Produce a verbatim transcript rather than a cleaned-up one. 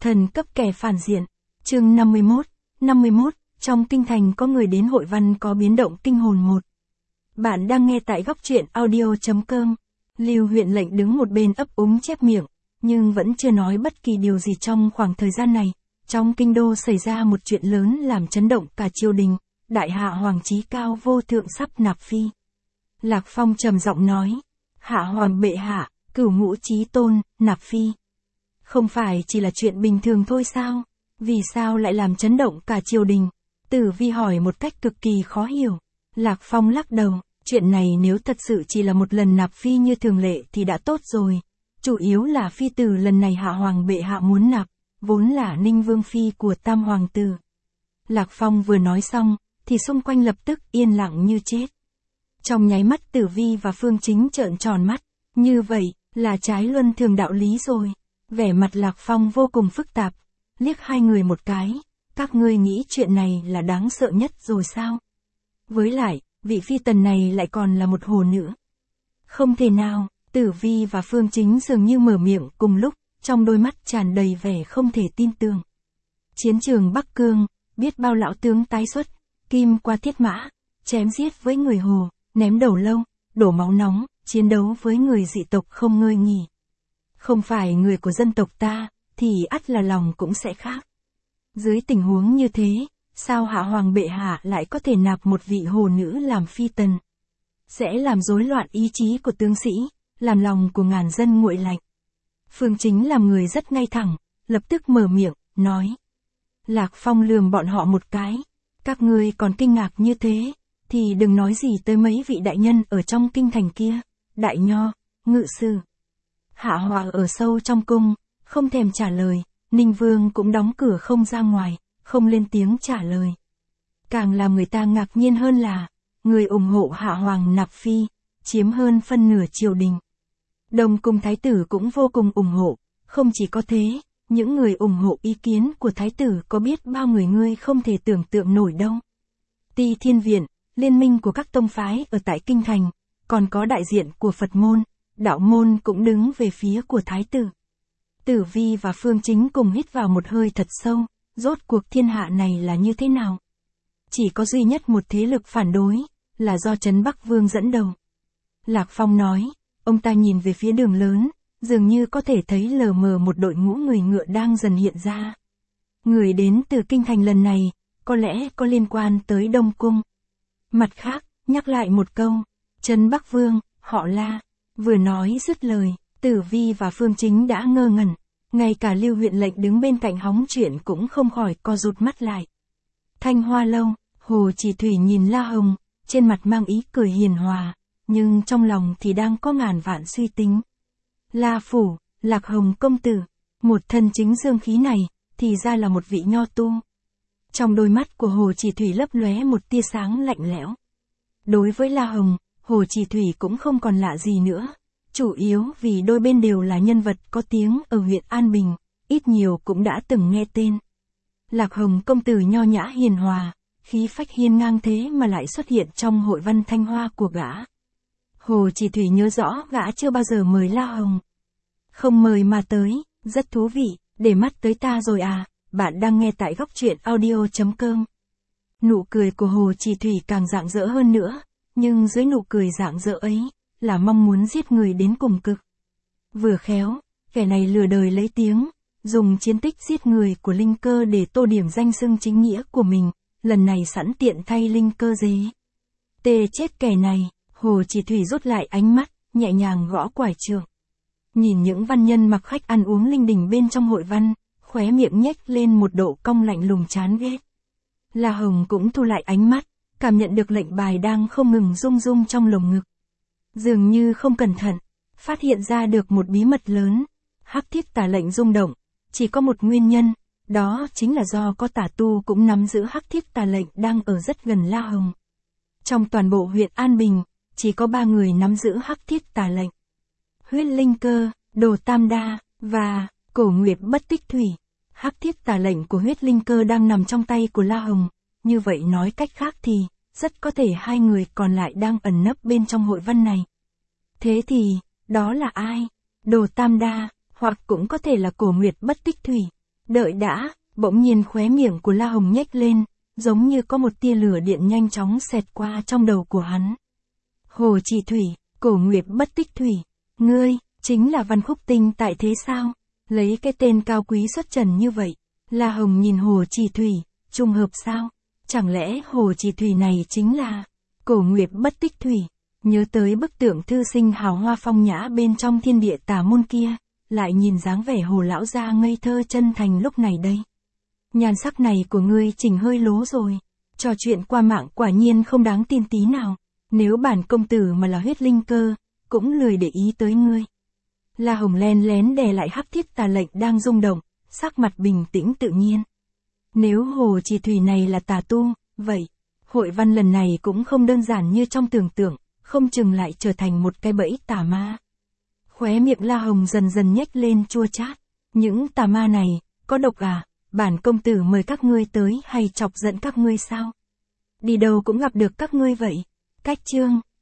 Thần cấp kẻ phản diện. Chương năm mươi mốt. năm mươi mốt, trong kinh thành có người đến hội văn có biến động kinh hồn một. Bạn đang nghe tại góc truyện audio chấm com. Lưu huyện lệnh đứng một bên ấp úng chép miệng, nhưng vẫn chưa nói bất kỳ điều gì trong khoảng thời gian này. Trong kinh đô xảy ra một chuyện lớn làm chấn động cả triều đình, đại hạ hoàng chí cao vô thượng sắp nạp phi. Lạc Phong trầm giọng nói, hạ hoàng bệ hạ, cửu ngũ chí tôn, nạp phi. Không phải chỉ là chuyện bình thường thôi sao? Vì sao lại làm chấn động cả triều đình? Tử Vi hỏi một cách cực kỳ khó hiểu. Lạc Phong lắc đầu, chuyện này nếu thật sự chỉ là một lần nạp phi như thường lệ thì đã tốt rồi. Chủ yếu là phi tử lần này hạ hoàng bệ hạ muốn nạp, vốn là Ninh Vương phi của Tam hoàng tử. Lạc Phong vừa nói xong, thì xung quanh lập tức yên lặng như chết. Trong nháy mắt Tử Vi và Phương Chính trợn tròn mắt, như vậy, là trái luân thường đạo lý rồi. Vẻ mặt Lạc Phong vô cùng phức tạp, liếc hai người một cái, các ngươi nghĩ chuyện này là đáng sợ nhất rồi sao? Với lại, vị phi tần này lại còn là một hồ nữ. Không thể nào, Tử Vi và Phương Chính dường như mở miệng cùng lúc, trong đôi mắt tràn đầy vẻ không thể tin tưởng. Chiến trường Bắc Cương, biết bao lão tướng tái xuất, kim qua thiết mã, chém giết với người hồ, ném đầu lâu, đổ máu nóng, chiến đấu với người dị tộc không ngơi nghỉ. Không phải người của dân tộc ta, thì ắt là lòng cũng sẽ khác. Dưới tình huống như thế, sao hạ hoàng bệ hạ lại có thể nạp một vị hồ nữ làm phi tần? Sẽ làm rối loạn ý chí của tướng sĩ, làm lòng của ngàn dân nguội lạnh. Phương Chính làm người rất ngay thẳng, lập tức mở miệng, nói. Lạc Phong lườm bọn họ một cái, các ngươi còn kinh ngạc như thế, thì đừng nói gì tới mấy vị đại nhân ở trong kinh thành kia, đại nho, ngự sử. Hạ Hòa ở sâu trong cung, không thèm trả lời, Ninh Vương cũng đóng cửa không ra ngoài, không lên tiếng trả lời. Càng làm người ta ngạc nhiên hơn là, người ủng hộ Hạ Hoàng nạp phi, chiếm hơn phân nửa triều đình. Đông cung thái tử cũng vô cùng ủng hộ, không chỉ có thế, những người ủng hộ ý kiến của thái tử có biết bao người ngươi không thể tưởng tượng nổi đâu. Ti Thiên Viện, liên minh của các tông phái ở tại kinh thành, còn có đại diện của Phật môn, đạo môn cũng đứng về phía của thái tử. Tử Vi và Phương Chính cùng hít vào một hơi thật sâu, rốt cuộc thiên hạ này là như thế nào? Chỉ có duy nhất một thế lực phản đối, là do Trấn Bắc Vương dẫn đầu. Lạc Phong nói, ông ta nhìn về phía đường lớn, dường như có thể thấy lờ mờ một đội ngũ người ngựa đang dần hiện ra. Người đến từ kinh thành lần này, có lẽ có liên quan tới Đông Cung. Mặt khác, nhắc lại một câu, Trấn Bắc Vương, họ La. Vừa nói dứt lời, Tử Vi và Phương Chính đã ngơ ngẩn, ngay cả Lưu huyện lệnh đứng bên cạnh hóng chuyện cũng không khỏi co rụt mắt lại. Thanh Hoa lâu, Hồ Chỉ Thủy nhìn La Hồng, trên mặt mang ý cười hiền hòa, nhưng trong lòng thì đang có ngàn vạn suy tính. La phủ, Lạc Hồng công tử, một thân chính dương khí này, thì ra là một vị nho tu. Trong đôi mắt của Hồ Chỉ Thủy lấp lóe một tia sáng lạnh lẽo. Đối với La Hồng, Hồ Chỉ Thủy cũng không còn lạ gì nữa, chủ yếu vì đôi bên đều là nhân vật có tiếng ở huyện An Bình, ít nhiều cũng đã từng nghe tên. Lạc Hồng công tử nho nhã hiền hòa, khí phách hiên ngang thế mà lại xuất hiện trong hội văn Thanh Hoa của gã. Hồ Chỉ Thủy nhớ rõ gã chưa bao giờ mời La Hồng. Không mời mà tới, rất thú vị, để mắt tới ta rồi à, bạn đang nghe tại góc truyện audio chấm com. Nụ cười của Hồ Chỉ Thủy càng rạng rỡ hơn nữa, nhưng dưới nụ cười rạng rỡ ấy, là mong muốn giết người đến cùng cực. Vừa khéo, kẻ này lừa đời lấy tiếng, dùng chiến tích giết người của Linh Cơ để tô điểm danh xưng chính nghĩa của mình, lần này sẵn tiện thay Linh Cơ dế. Tê chết kẻ này, Hồ Chỉ Thủy rút lại ánh mắt, nhẹ nhàng gõ quải trượng. Nhìn những văn nhân mặc khách ăn uống linh đình bên trong hội văn, khóe miệng nhếch lên một độ cong lạnh lùng chán ghét. La Hồng cũng thu lại ánh mắt, cảm nhận được lệnh bài đang không ngừng rung rung trong lồng ngực. Dường như không cẩn thận, phát hiện ra được một bí mật lớn. Hắc thiết tà lệnh rung động, chỉ có một nguyên nhân, đó chính là do có tà tu cũng nắm giữ hắc thiết tà lệnh đang ở rất gần La Hồng. Trong toàn bộ huyện An Bình, chỉ có ba người nắm giữ hắc thiết tà lệnh. Huyết Linh Cơ, Đồ Tam Đa, và Cổ Nguyệt Bất Tích Thủy. Hắc thiết tà lệnh của Huyết Linh Cơ đang nằm trong tay của La Hồng, như vậy nói cách khác thì, rất có thể hai người còn lại đang ẩn nấp bên trong hội văn này. Thế thì, đó là ai? Đồ Tam Đa, hoặc cũng có thể là Cổ Nguyệt Bất Tích Thủy. Đợi đã, bỗng nhiên khóe miệng của La Hồng nhếch lên, giống như có một tia lửa điện nhanh chóng xẹt qua trong đầu của hắn. Hồ Chỉ Thủy, Cổ Nguyệt Bất Tích Thủy, ngươi, chính là Văn Khúc Tinh tại thế sao? Lấy cái tên cao quý xuất trần như vậy, La Hồng nhìn Hồ Chỉ Thủy, trùng hợp sao? Chẳng lẽ Hồ Chỉ Thủy này chính là Cổ Nguyệt Bất Tích Thủy? Nhớ tới bức tượng thư sinh hào hoa phong nhã bên trong thiên địa tà môn kia, lại nhìn dáng vẻ Hồ lão gia ngây thơ chân thành lúc này đây. Nhan sắc này của ngươi chỉnh hơi lố rồi. Trò chuyện qua mạng quả nhiên không đáng tin tí nào. Nếu bản công tử mà là huyết linh cơ, cũng lười để ý tới ngươi. La Hồng len lén đè lại hắc thiết tà lệnh đang rung động, sắc mặt bình tĩnh tự nhiên. Nếu Hồ Chỉ Thủy này là tà tu, vậy, hội văn lần này cũng không đơn giản như trong tưởng tượng, không chừng lại trở thành một cái bẫy tà ma. Khóe miệng La Hồng dần dần nhếch lên chua chát. Những tà ma này, có độc à? Bản công tử mời các ngươi tới hay chọc giận các ngươi sao? Đi đâu cũng gặp được các ngươi vậy. Cách chương